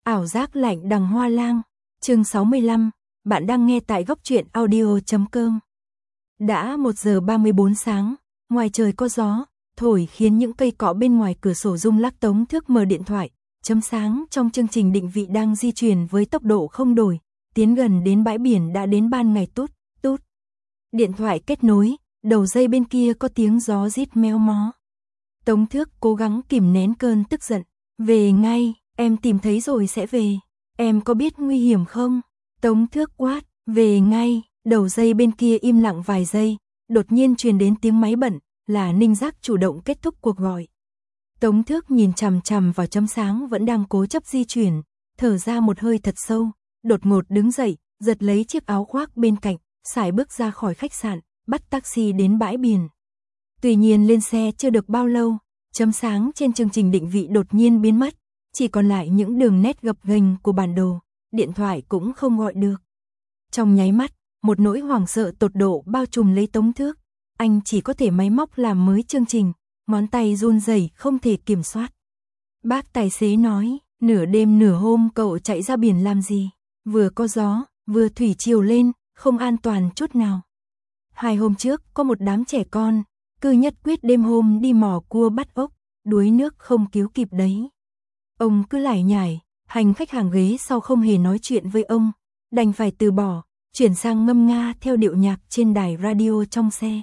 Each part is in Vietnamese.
Ảo giác lạnh đằng hoa lang, chương 65, bạn đang nghe tại góc truyện audio.com. Đã 1 giờ 34 sáng, ngoài trời có gió, thổi khiến những cây cỏ bên ngoài cửa sổ rung lắc. Tống Thước mở điện thoại, chấm sáng trong chương trình định vị đang di chuyển với tốc độ không đổi, tiến gần đến bãi biển đã đến ban ngày. Tút, tút. Điện thoại kết nối, đầu dây bên kia có tiếng gió rít méo mó. Tống Thước cố gắng kìm nén cơn tức giận. Về ngay, em tìm thấy rồi sẽ về. Em có biết nguy hiểm không? Tống Thước quát, về ngay. Đầu dây bên kia im lặng vài giây, đột nhiên truyền đến tiếng máy bận, là Ninh Giác chủ động kết thúc cuộc gọi. Tống Thước nhìn chằm chằm vào chấm sáng vẫn đang cố chấp di chuyển, thở ra một hơi thật sâu, đột ngột đứng dậy, giật lấy chiếc áo khoác bên cạnh, sải bước ra khỏi khách sạn, bắt taxi đến bãi biển. Tuy nhiên lên xe chưa được bao lâu, chấm sáng trên chương trình định vị đột nhiên biến mất, chỉ còn lại những đường nét gập ghềnh của bản đồ, điện thoại cũng không gọi được. Trong nháy mắt, một nỗi hoảng sợ tột độ bao trùm lấy Tống Thước, anh chỉ có thể máy móc làm mới chương trình, ngón tay run rẩy không thể kiểm soát. Bác tài xế nói, nửa đêm nửa hôm cậu chạy ra biển làm gì? Vừa có gió, vừa thủy triều lên, không an toàn chút nào. 2 hôm trước có một đám trẻ con, cứ nhất quyết đêm hôm đi mò cua bắt ốc, đuối nước không cứu kịp đấy. Ông cứ lải nhải, hành khách hàng ghế sau không hề nói chuyện với ông, đành phải từ bỏ, chuyển sang ngâm nga theo điệu nhạc trên đài radio trong xe.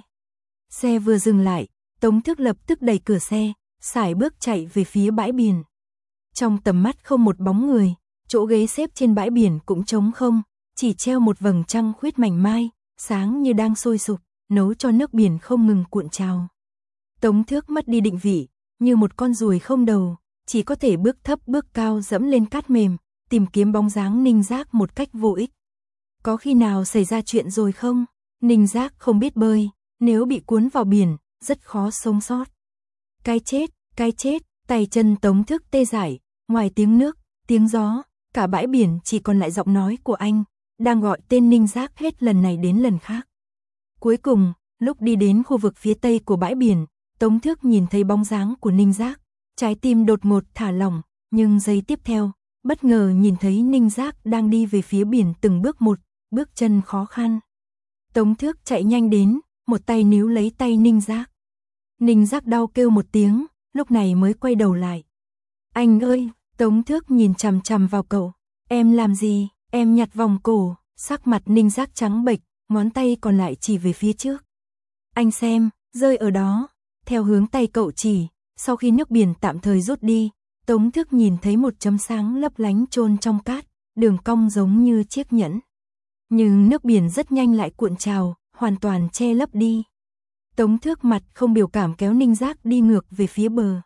Xe vừa dừng lại, Tống Thước lập tức đẩy cửa xe, sải bước chạy về phía bãi biển. Trong tầm mắt không một bóng người, chỗ ghế xếp trên bãi biển cũng trống không, chỉ treo một vầng trăng khuyết mảnh mai, sáng như đang sôi sục, nấu cho nước biển không ngừng cuộn trào. Tống Thước mất đi định vị, như một con ruồi không đầu, chỉ có thể bước thấp bước cao dẫm lên cát mềm, tìm kiếm bóng dáng Ninh Giác một cách vô ích. Có khi nào xảy ra chuyện rồi không? Ninh Giác không biết bơi, nếu bị cuốn vào biển, rất khó sống sót. Cái chết, tay chân Tống Thước tê dại, ngoài tiếng nước, tiếng gió, cả bãi biển chỉ còn lại giọng nói của anh, đang gọi tên Ninh Giác hết lần này đến lần khác. Cuối cùng, lúc đi đến khu vực phía tây của bãi biển, Tống Thước nhìn thấy bóng dáng của Ninh Giác, trái tim đột ngột thả lỏng, nhưng giây tiếp theo, bất ngờ nhìn thấy Ninh Giác đang đi về phía biển từng bước một, bước chân khó khăn. Tống Thước chạy nhanh đến, một tay níu lấy tay Ninh Giác. Ninh Giác đau kêu một tiếng, lúc này mới quay đầu lại. Anh ơi, Tống Thước nhìn chằm chằm vào cậu. Em làm gì? Em nhặt vòng cổ. Sắc mặt Ninh Giác trắng bệch, ngón tay còn lại chỉ về phía trước. Anh xem, rơi ở đó. Theo hướng tay cậu chỉ, sau khi nước biển tạm thời rút đi, Tống Thước nhìn thấy một chấm sáng lấp lánh chôn trong cát, đường cong giống như chiếc nhẫn. Nhưng nước biển rất nhanh lại cuộn trào, hoàn toàn che lấp đi. Tống Thước mặt không biểu cảm kéo Ninh Giác đi ngược về phía bờ.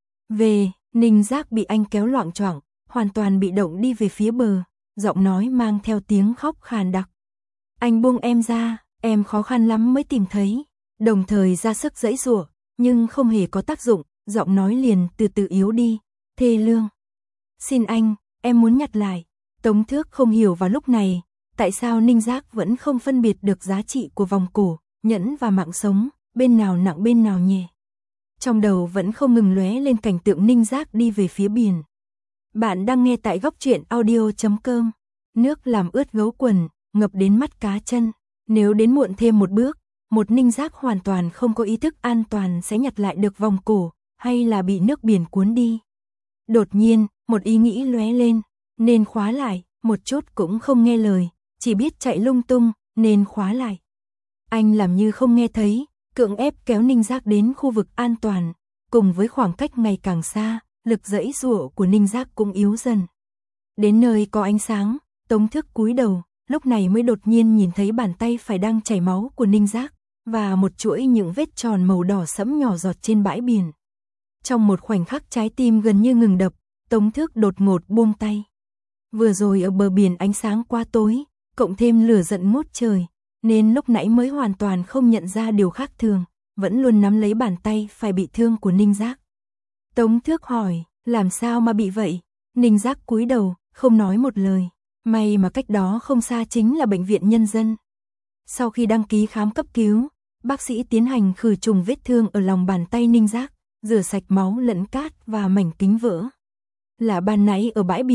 Ninh Giác bị anh kéo loạng choạng, hoàn toàn bị động đi về phía bờ, giọng nói mang theo tiếng khóc khàn đặc. Anh buông em ra, em khó khăn lắm mới tìm thấy, đồng thời ra sức giãy giụa, nhưng không hề có tác dụng, giọng nói liền từ từ yếu đi, thê lương. Xin anh, em muốn nhặt lại. Tống Thước không hiểu vào lúc này, tại sao Ninh Giác vẫn không phân biệt được giá trị của vòng cổ, nhẫn và mạng sống, bên nào nặng bên nào nhẹ. Trong đầu vẫn không ngừng lóe lên cảnh tượng Ninh Giác đi về phía biển. Bạn đang nghe tại góc truyện audio.com. Nước làm ướt gấu quần, ngập đến mắt cá chân. Nếu đến muộn thêm một bước, một Ninh Giác hoàn toàn không có ý thức an toàn sẽ nhặt lại được vòng cổ, hay là bị nước biển cuốn đi. Đột nhiên, một ý nghĩ lóe lên, nên khóa lại, một chút cũng không nghe lời, chỉ biết chạy lung tung, nên khóa lại. Anh làm như không nghe thấy, cưỡng ép kéo Ninh Giác đến khu vực an toàn, cùng với khoảng cách ngày càng xa, lực giãy giụa của Ninh Giác cũng yếu dần. Đến nơi có ánh sáng, Tống Thước cúi đầu, lúc này mới đột nhiên nhìn thấy bàn tay phải đang chảy máu của Ninh Giác, và một chuỗi những vết tròn màu đỏ sẫm nhỏ giọt trên bãi biển. Trong một khoảnh khắc trái tim gần như ngừng đập, Tống Thước đột ngột buông tay. Vừa rồi ở bờ biển ánh sáng quá tối, cộng thêm lửa giận ngút trời, nên lúc nãy mới hoàn toàn không nhận ra điều khác thường, vẫn luôn nắm lấy bàn tay phải bị thương của Ninh Giác. Tống Thước hỏi, làm sao mà bị vậy? Ninh Giác cúi đầu, không nói một lời. May mà cách đó không xa chính là bệnh viện nhân dân. Sau khi đăng ký khám cấp cứu, bác sĩ tiến hành khử trùng vết thương ở lòng bàn tay Ninh Giác, rửa sạch máu lẫn cát và mảnh kính vỡ. Là ban nãy ở bãi biển,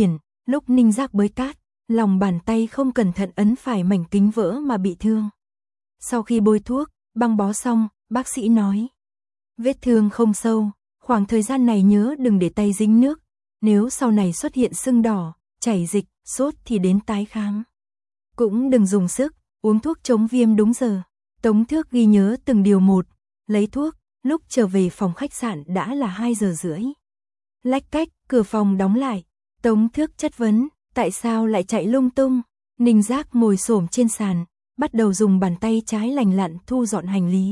Lúc Ninh Giác bới cát, lòng bàn tay không cẩn thận ấn phải mảnh kính vỡ mà bị thương. Sau khi bôi thuốc, băng bó xong, bác sĩ nói. Vết thương không sâu, khoảng thời gian này nhớ đừng để tay dính nước. Nếu sau này xuất hiện sưng đỏ, chảy dịch, sốt thì đến tái khám. Cũng đừng dùng sức, uống thuốc chống viêm đúng giờ. Tống Thước ghi nhớ từng điều một, lấy thuốc, lúc trở về phòng khách sạn đã là 2 giờ rưỡi. Lách cách, cửa phòng đóng lại. Tống Thước chất vấn, tại sao lại chạy lung tung? Ninh Giác ngồi xổm trên sàn, bắt đầu dùng bàn tay trái lành lặn thu dọn hành lý.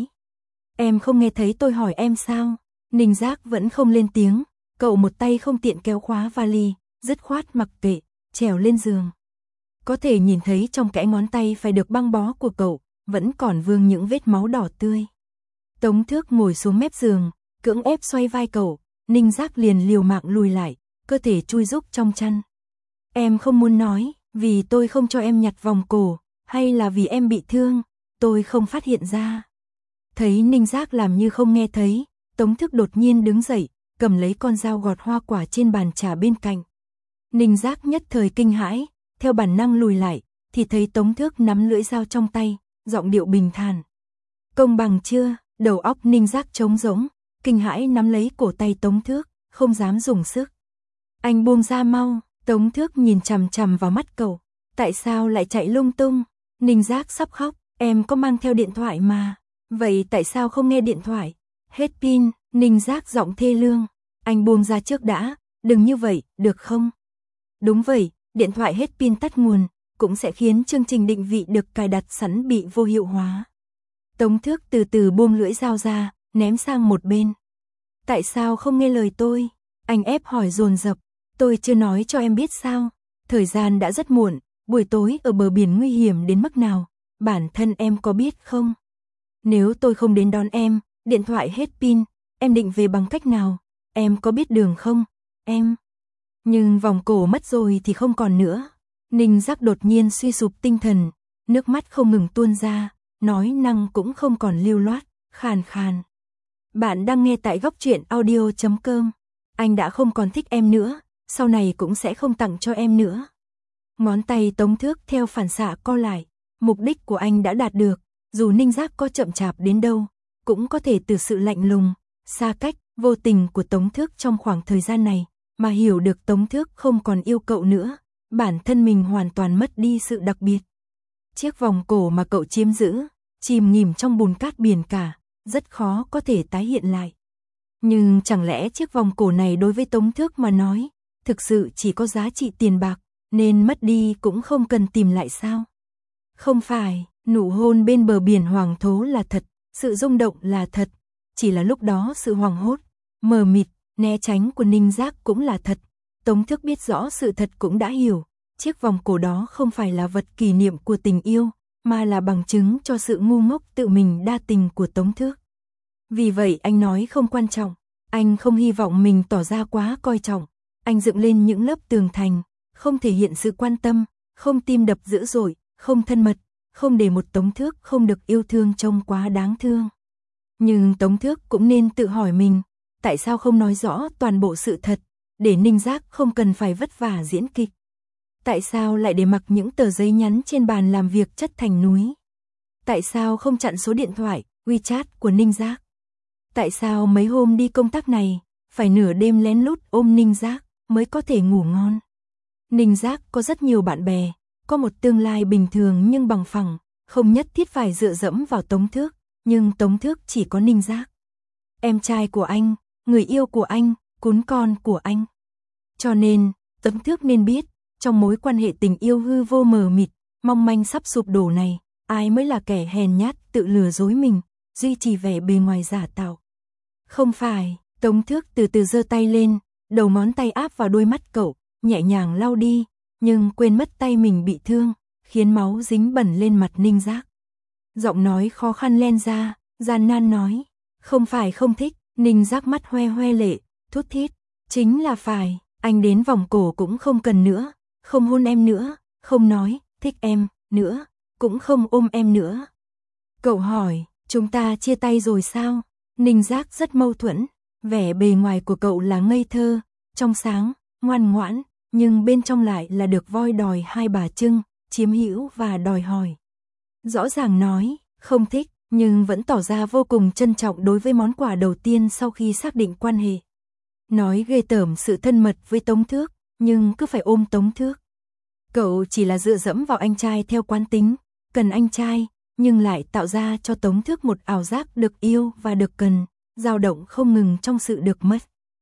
Em không nghe thấy tôi hỏi em sao? Ninh Giác vẫn không lên tiếng, cậu một tay không tiện kéo khóa vali, dứt khoát mặc kệ, trèo lên giường. Có thể nhìn thấy trong kẽ ngón tay phải được băng bó của cậu, vẫn còn vương những vết máu đỏ tươi. Tống Thước ngồi xuống mép giường, cưỡng ép xoay vai cậu, Ninh Giác liền liều mạng lùi lại, cơ thể chui rúc trong chăn. Em không muốn nói, vì tôi không cho em nhặt vòng cổ, hay là vì em bị thương, tôi không phát hiện ra. Thấy Ninh Giác làm như không nghe thấy, Tống Thước đột nhiên đứng dậy, cầm lấy con dao gọt hoa quả trên bàn trà bên cạnh. Ninh Giác nhất thời kinh hãi, theo bản năng lùi lại, thì thấy Tống Thước nắm lưỡi dao trong tay, giọng điệu bình thản. Công bằng chưa? Đầu óc Ninh Giác trống rỗng, kinh hãi nắm lấy cổ tay Tống Thước, không dám dùng sức. Anh buông ra mau, Tống Thước nhìn chằm chằm vào mắt cậu. Tại sao lại chạy lung tung? Ninh Giác sắp khóc, em có mang theo điện thoại mà. Vậy tại sao không nghe điện thoại? Hết pin, Ninh Giác giọng thê lương. Anh buông ra trước đã, đừng như vậy, được không? Đúng vậy, điện thoại hết pin tắt nguồn, cũng sẽ khiến chương trình định vị được cài đặt sẵn bị vô hiệu hóa. Tống Thước từ từ buông lưỡi dao ra, ném sang một bên. Tại sao không nghe lời tôi? Anh ép hỏi dồn dập. Tôi chưa nói cho em biết sao? Thời gian đã rất muộn, buổi tối ở bờ biển nguy hiểm đến mức nào, bản thân em có biết không? Nếu tôi không đến đón em, điện thoại hết pin, em định về bằng cách nào? Em có biết đường không? Em. Nhưng vòng cổ mất rồi thì không còn nữa. Ninh Giác đột nhiên suy sụp tinh thần, nước mắt không ngừng tuôn ra, nói năng cũng không còn lưu loát, khàn khàn. Bạn đang nghe tại góc truyện audio.com. Anh đã không còn thích em nữa, sau này cũng sẽ không tặng cho em nữa. Ngón tay Tống Thước theo phản xạ co lại, mục đích của anh đã đạt được, dù Ninh Giác có chậm chạp đến đâu, cũng có thể từ sự lạnh lùng, xa cách, vô tình của Tống Thước trong khoảng thời gian này, mà hiểu được Tống Thước không còn yêu cậu nữa, bản thân mình hoàn toàn mất đi sự đặc biệt. Chiếc vòng cổ mà cậu chiếm giữ, chìm nghỉm trong bùn cát biển cả, rất khó có thể tái hiện lại. Nhưng chẳng lẽ chiếc vòng cổ này đối với Tống Thước mà nói, thực sự chỉ có giá trị tiền bạc, nên mất đi cũng không cần tìm lại sao? Không phải, nụ hôn bên bờ biển Hoàng Thố là thật, sự rung động là thật, chỉ là lúc đó sự hoảng hốt, mờ mịt, né tránh của Ninh Giác cũng là thật. Tống Thước biết rõ sự thật cũng đã hiểu, chiếc vòng cổ đó không phải là vật kỷ niệm của tình yêu, mà là bằng chứng cho sự ngu ngốc tự mình đa tình của Tống Thước. Vì vậy anh nói không quan trọng, anh không hy vọng mình tỏ ra quá coi trọng, anh dựng lên những lớp tường thành, không thể hiện sự quan tâm, không tim đập dữ dội, không thân mật, không để một Tống Thước không được yêu thương trông quá đáng thương. Nhưng Tống Thước cũng nên tự hỏi mình, tại sao không nói rõ toàn bộ sự thật, để Ninh Giác không cần phải vất vả diễn kịch. Tại sao lại để mặc những tờ giấy nhắn trên bàn làm việc chất thành núi? Tại sao không chặn số điện thoại, WeChat của Ninh Giác? Tại sao mấy hôm đi công tác này, phải nửa đêm lén lút ôm Ninh Giác mới có thể ngủ ngon? Ninh Giác có rất nhiều bạn bè, có một tương lai bình thường nhưng bằng phẳng, không nhất thiết phải dựa dẫm vào Tống Thước, nhưng Tống Thước chỉ có Ninh Giác. Em trai của anh, người yêu của anh, cún con của anh. Cho nên, Tống Thước nên biết, trong mối quan hệ tình yêu hư vô mờ mịt, mong manh sắp sụp đổ này, ai mới là kẻ hèn nhát tự lừa dối mình, duy trì vẻ bề ngoài giả tạo. Không phải, Tống Thước từ từ giơ tay lên, đầu ngón tay áp vào đôi mắt cậu, nhẹ nhàng lau đi, nhưng quên mất tay mình bị thương, khiến máu dính bẩn lên mặt Ninh Giác. Giọng nói khó khăn len ra, gian nan nói, không phải không thích. Ninh Giác mắt hoe hoe lệ, thút thít, chính là phải, anh đến vòng cổ cũng không cần nữa, không hôn em nữa, không nói, thích em, nữa, cũng không ôm em nữa. Cậu hỏi, chúng ta chia tay rồi sao? Ninh Giác rất mâu thuẫn, vẻ bề ngoài của cậu là ngây thơ, trong sáng, ngoan ngoãn, nhưng bên trong lại là được voi đòi hai bà trưng, chiếm hữu và đòi hỏi. Rõ ràng nói, không thích, nhưng vẫn tỏ ra vô cùng trân trọng đối với món quà đầu tiên sau khi xác định quan hệ. Nói ghê tởm sự thân mật với Tống Thước, nhưng cứ phải ôm Tống Thước. Cậu chỉ là dựa dẫm vào anh trai theo quán tính, cần anh trai, nhưng lại tạo ra cho Tống Thước một ảo giác được yêu và được cần, dao động không ngừng trong sự được mất.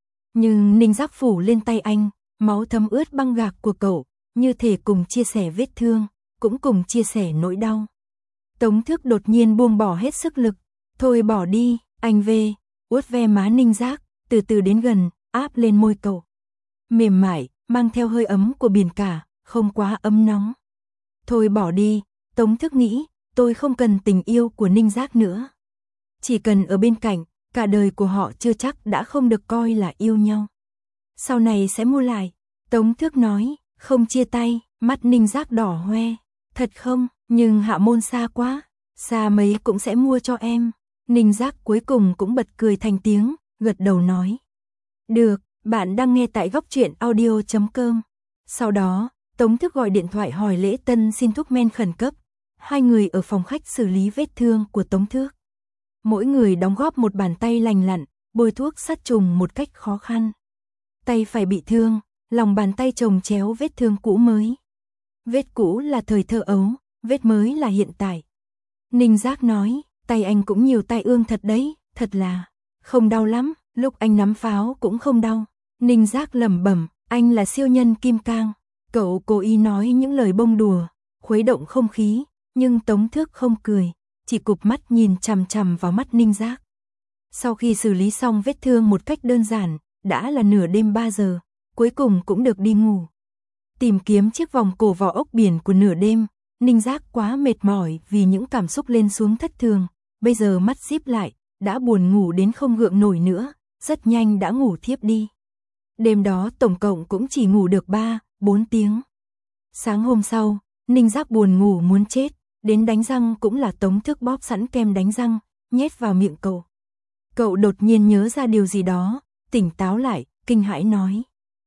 Nhưng Ninh Giác phủ lên tay anh, máu thấm ướt băng gạc của cậu, như thể cùng chia sẻ vết thương, cũng cùng chia sẻ nỗi đau. Tống Thước đột nhiên buông bỏ hết sức lực, thôi bỏ đi, anh về, uốt ve má Ninh Giác, từ từ đến gần, áp lên môi cậu. Mềm mại, mang theo hơi ấm của biển cả, không quá ấm nóng. Thôi bỏ đi, Tống Thước nghĩ, tôi không cần tình yêu của Ninh Giác nữa. Chỉ cần ở bên cạnh, cả đời của họ chưa chắc đã không được coi là yêu nhau. Sau này sẽ mua lại, Tống Thước nói, không chia tay, mắt Ninh Giác đỏ hoe. Thật không, nhưng Hạ Môn xa quá, xa mấy cũng sẽ mua cho em. Ninh Giác cuối cùng cũng bật cười thành tiếng, gật đầu nói. Được, bạn đang nghe tại góc truyện audio.com. Sau đó, Tống Thước gọi điện thoại hỏi Lễ Tân xin thuốc men khẩn cấp. Hai người ở phòng khách xử lý vết thương của Tống Thước. Mỗi người đóng góp một bàn tay lành lặn, bôi thuốc sát trùng một cách khó khăn. Tay phải bị thương, lòng bàn tay chồng chéo vết thương cũ mới. Vết cũ là thời thơ ấu, vết mới là hiện tại. Ninh Giác nói, tay anh cũng nhiều tai ương thật đấy, thật là không đau lắm, lúc anh nắm pháo cũng không đau. Ninh Giác lẩm bẩm, anh là siêu nhân kim cang. Cậu cố ý nói những lời bông đùa, khuấy động không khí, nhưng Tống Thước không cười, chỉ cụp mắt nhìn chằm chằm vào mắt Ninh Giác. Sau khi xử lý xong vết thương một cách đơn giản, đã là nửa đêm 3 giờ, cuối cùng cũng được đi ngủ. Tìm kiếm chiếc vòng cổ vỏ ốc biển của nửa đêm, Ninh Giác quá mệt mỏi vì những cảm xúc lên xuống thất thường, bây giờ mắt díp lại, đã buồn ngủ đến không gượng nổi nữa, rất nhanh đã ngủ thiếp đi. Đêm đó tổng cộng cũng chỉ ngủ được 3-4 tiếng. Sáng hôm sau, Ninh Giác buồn ngủ muốn chết, đến đánh răng cũng là Tống Thước bóp sẵn kem đánh răng, nhét vào miệng cậu. Cậu đột nhiên nhớ ra điều gì đó, tỉnh táo lại, kinh hãi nói.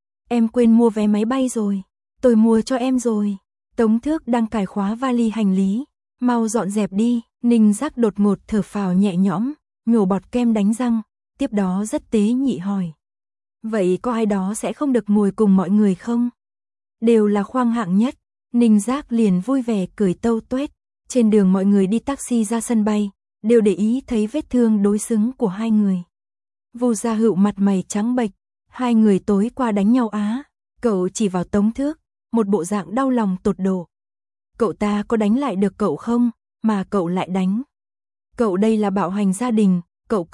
Em quên mua vé máy bay rồi, tôi mua cho em rồi. Tống Thước đang cài khóa vali hành lý, mau dọn dẹp đi. Ninh Giác đột ngột thở phào nhẹ nhõm, nhổ bọt kem đánh răng, tiếp đó rất tế nhị hỏi. Vậy có ai đó sẽ không được ngồi cùng mọi người không? Đều là khoang hạng nhất. Ninh Giác liền vui vẻ cười tâu tuét. Trên đường mọi người đi taxi ra sân bay, đều để ý thấy vết thương đối xứng của hai người. Vu Gia Hựu mặt mày trắng bệch, hai người tối qua đánh nhau á. Cậu chỉ vào Tống Thước, một bộ dạng đau lòng tột độ. Cậu ta có đánh lại được cậu không, mà cậu lại đánh. Cậu đây là bạo hành gia đình, cậu.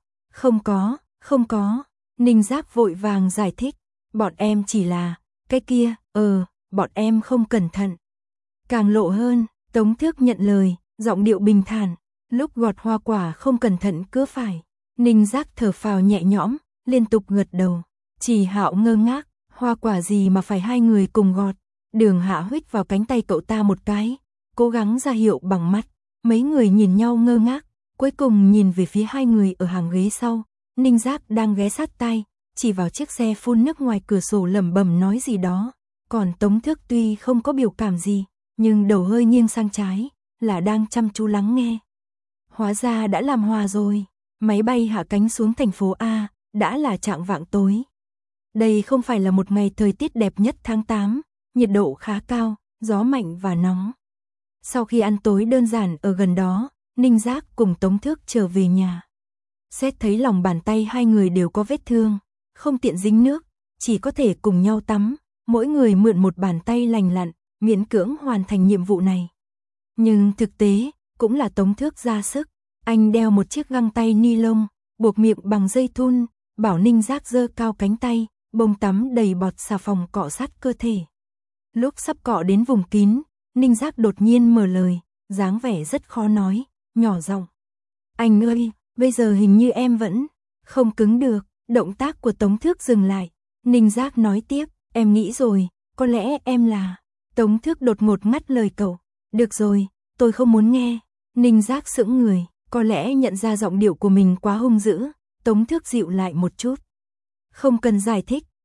Không có. Ninh Giác vội vàng giải thích, bọn em chỉ là, cái kia, bọn em không cẩn thận. Càng lộ hơn, Tống Thước nhận lời, giọng điệu bình thản, lúc gọt hoa quả không cẩn thận cứa phải. Ninh Giác thở phào nhẹ nhõm, liên tục gật đầu. Chỉ Hạo ngơ ngác, hoa quả gì mà phải hai người cùng gọt. Đường Hạ huých vào cánh tay cậu ta một cái, cố gắng ra hiệu bằng mắt. Mấy người nhìn nhau ngơ ngác, cuối cùng nhìn về phía hai người ở hàng ghế sau. Ninh Giác đang ghé sát tai, chỉ vào chiếc xe phun nước ngoài cửa sổ lẩm bẩm nói gì đó. Còn Tống Thước tuy không có biểu cảm gì, nhưng đầu hơi nghiêng sang trái, là đang chăm chú lắng nghe. Hóa ra đã làm hòa rồi, máy bay hạ cánh xuống thành phố A, đã là chạng vạng tối. Đây không phải là một ngày thời tiết đẹp nhất tháng 8, nhiệt độ khá cao, gió mạnh và nóng. Sau khi ăn tối đơn giản ở gần đó, Ninh Giác cùng Tống Thước trở về nhà. Xét thấy lòng bàn tay hai người đều có vết thương, không tiện dính nước, chỉ có thể cùng nhau tắm, mỗi người mượn một bàn tay lành lặn, miễn cưỡng hoàn thành nhiệm vụ này. Nhưng thực tế, cũng là Tống Thước ra sức, anh đeo một chiếc găng tay ni lông, buộc miệng bằng dây thun, bảo Ninh Giác giơ cao cánh tay, bông tắm đầy bọt xà phòng cọ sát cơ thể. Lúc sắp cọ đến vùng kín, Ninh Giác đột nhiên mở lời, dáng vẻ rất khó nói, nhỏ giọng. Anh ơi, bây giờ hình như em vẫn không cứng được. Động tác của Tống Thước dừng lại. Ninh Giác nói tiếp, em nghĩ rồi, có lẽ em là. Tống Thước đột ngột ngắt lời cậu. Được rồi, tôi không muốn nghe. Ninh Giác sững người, có lẽ nhận ra giọng điệu của mình quá hung dữ. Tống Thước dịu lại một chút. Không cần giải thích,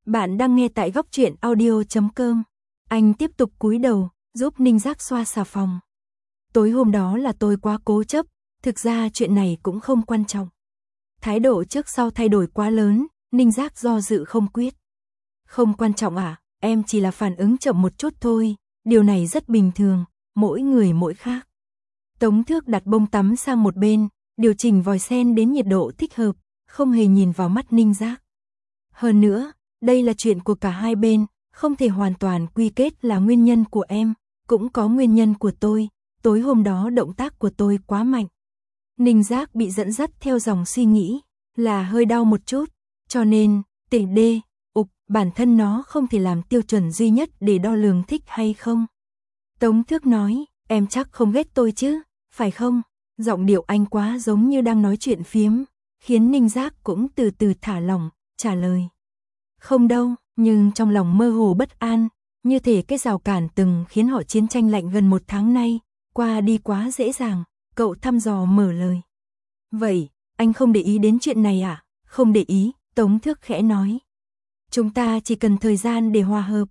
Bạn đang nghe tại góc truyện audio.com. Anh tiếp tục cúi đầu, giúp Ninh Giác xoa xà phòng. Tối hôm đó là tôi quá cố chấp, thực ra chuyện này cũng không quan trọng. Thái độ trước sau thay đổi quá lớn, Ninh Giác do dự không quyết. Không quan trọng à, em chỉ là phản ứng chậm một chút thôi, điều này rất bình thường, mỗi người mỗi khác. Tống Thước đặt bông tắm sang một bên, điều chỉnh vòi sen đến nhiệt độ thích hợp, không hề nhìn vào mắt Ninh Giác. Hơn nữa, đây là chuyện của cả hai bên, không thể hoàn toàn quy kết là nguyên nhân của em, cũng có nguyên nhân của tôi, tối hôm đó động tác của tôi quá mạnh. Ninh Giác bị dẫn dắt theo dòng suy nghĩ, là hơi đau một chút, cho nên, tỉnh đê, bản thân nó không thể làm tiêu chuẩn duy nhất để đo lường thích hay không. Tống Thước nói, em chắc không ghét tôi chứ, phải không? Giọng điệu anh quá giống như đang nói chuyện phiếm, khiến Ninh Giác cũng từ từ thả lỏng, trả lời. Không đâu, nhưng trong lòng mơ hồ bất an, như thể cái rào cản từng khiến họ chiến tranh lạnh gần 1 tháng nay, qua đi quá dễ dàng, cậu thăm dò mở lời. Vậy, anh không để ý đến chuyện này à? Không để ý, Tống Thước khẽ nói. Chúng ta chỉ cần thời gian để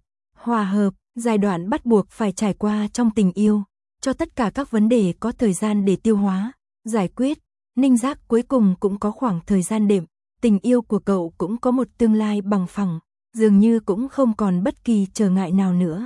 hòa hợp, giai đoạn bắt buộc phải trải qua trong tình yêu, cho tất cả các vấn đề có thời gian để tiêu hóa, giải quyết. Ninh Giác cuối cùng cũng có khoảng thời gian đệm, tình yêu của cậu cũng có một tương lai bằng phẳng, dường như cũng không còn bất kỳ trở ngại nào nữa.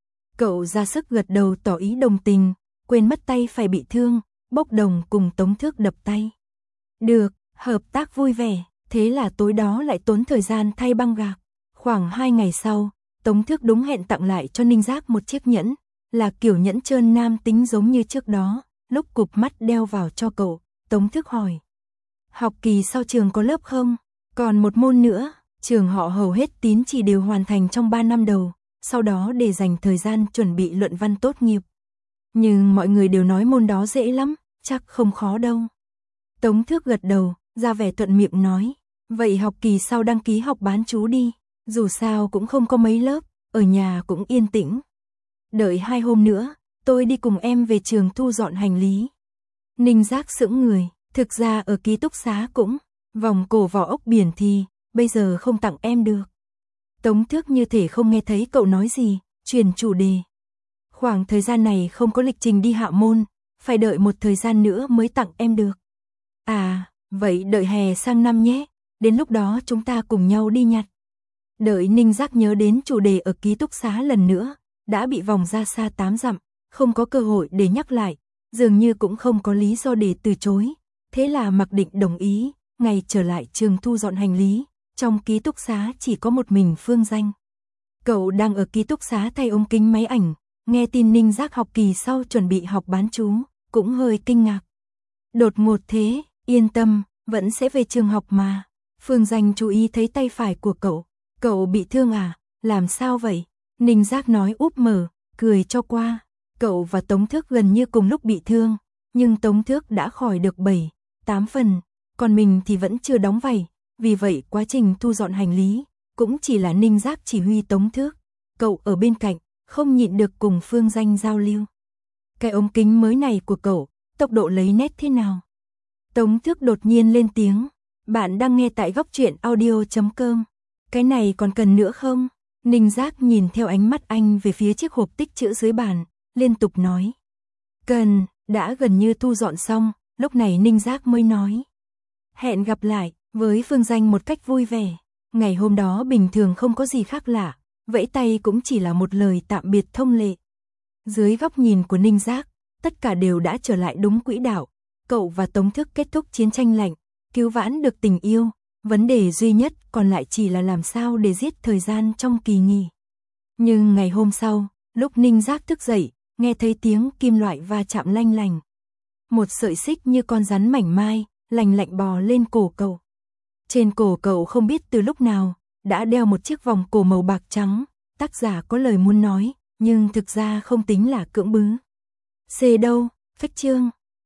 Cậu ra sức gật đầu tỏ ý đồng tình, quên mất tay phải bị thương, bốc đồng cùng Tống Thước đập tay. Được, hợp tác vui vẻ, thế là tối đó lại tốn thời gian thay băng gạc. Khoảng 2 ngày sau, Tống Thước đúng hẹn tặng lại cho Ninh Giác một chiếc nhẫn, là kiểu nhẫn trơn nam tính giống như trước đó, lúc cụp mắt đeo vào cho cậu. Tống Thước hỏi. Học kỳ sau trường có lớp không? Còn một môn nữa, trường họ hầu hết tín chỉ đều hoàn thành trong 3 năm đầu, sau đó để dành thời gian chuẩn bị luận văn tốt nghiệp. Nhưng mọi người đều nói môn đó dễ lắm, chắc không khó đâu. Tống Thước gật đầu, ra vẻ thuận miệng nói. Vậy học kỳ sau đăng ký học bán trú đi, dù sao cũng không có mấy lớp, ở nhà cũng yên tĩnh. Đợi 2 hôm nữa, tôi đi cùng em về trường thu dọn hành lý. Ninh Giác sững người, thực ra ở ký túc xá cũng, vòng cổ vỏ ốc biển thì, bây giờ không tặng em được. Tống Thước như thể không nghe thấy cậu nói gì, chuyển chủ đề. Khoảng thời gian này không có lịch trình đi hạ môn, phải đợi một thời gian nữa mới tặng em được. À, vậy đợi hè sang năm nhé, đến lúc đó chúng ta cùng nhau đi nhặt. Đợi Ninh Giác nhớ đến chủ đề ở ký túc xá lần nữa, đã bị vòng ra xa 8 dặm, không có cơ hội để nhắc lại, dường như cũng không có lý do để từ chối. Thế là mặc định đồng ý, ngày trở lại trường thu dọn hành lý, trong ký túc xá chỉ có một mình Phương Danh. Cậu đang ở ký túc xá thay ống kính máy ảnh, nghe tin Ninh Giác học kỳ sau chuẩn bị học bán trú, cũng hơi kinh ngạc. Đột ngột thế, yên tâm, vẫn sẽ về trường học mà. Phương Danh chú ý thấy tay phải của cậu. Cậu bị thương à? Làm sao vậy? Ninh Giác nói úp mở, cười cho qua. Cậu và Tống Thước gần như cùng lúc bị thương, nhưng Tống Thước đã khỏi được 7-8 phần, còn mình thì vẫn chưa đóng vảy. Vì vậy quá trình thu dọn hành lý, cũng chỉ là Ninh Giác chỉ huy Tống Thước. Cậu ở bên cạnh, không nhịn được cùng Phương Danh giao lưu. Cái ống kính mới này của cậu, tốc độ lấy nét thế nào? Tống Thước đột nhiên lên tiếng. Bạn đang nghe tại góc truyện audio.com. Cái này còn cần nữa không? Ninh Giác nhìn theo ánh mắt anh về phía chiếc hộp tích trữ dưới bàn, liên tục nói. Cần, đã gần như thu dọn xong, lúc này Ninh Giác mới nói. Hẹn gặp lại, với Phương Danh một cách vui vẻ. Ngày hôm đó bình thường không có gì khác lạ, vẫy tay cũng chỉ là một lời tạm biệt thông lệ. Dưới góc nhìn của Ninh Giác, tất cả đều đã trở lại đúng quỹ đạo. Cậu và Tống Thước kết thúc chiến tranh lạnh, cứu vãn được tình yêu. Vấn đề duy nhất còn lại chỉ là làm sao để giết thời gian trong kỳ nghỉ. Nhưng ngày hôm sau, lúc Ninh Giác thức dậy, nghe thấy tiếng kim loại va chạm lanh lành. Một sợi xích như con rắn mảnh mai, lành lạnh bò lên cổ cậu. Trên cổ cậu không biết từ lúc nào, đã đeo một chiếc vòng cổ màu bạc trắng. Tác giả có lời muốn nói, nhưng thực ra không tính là cưỡng bứ. C đâu, phách chương.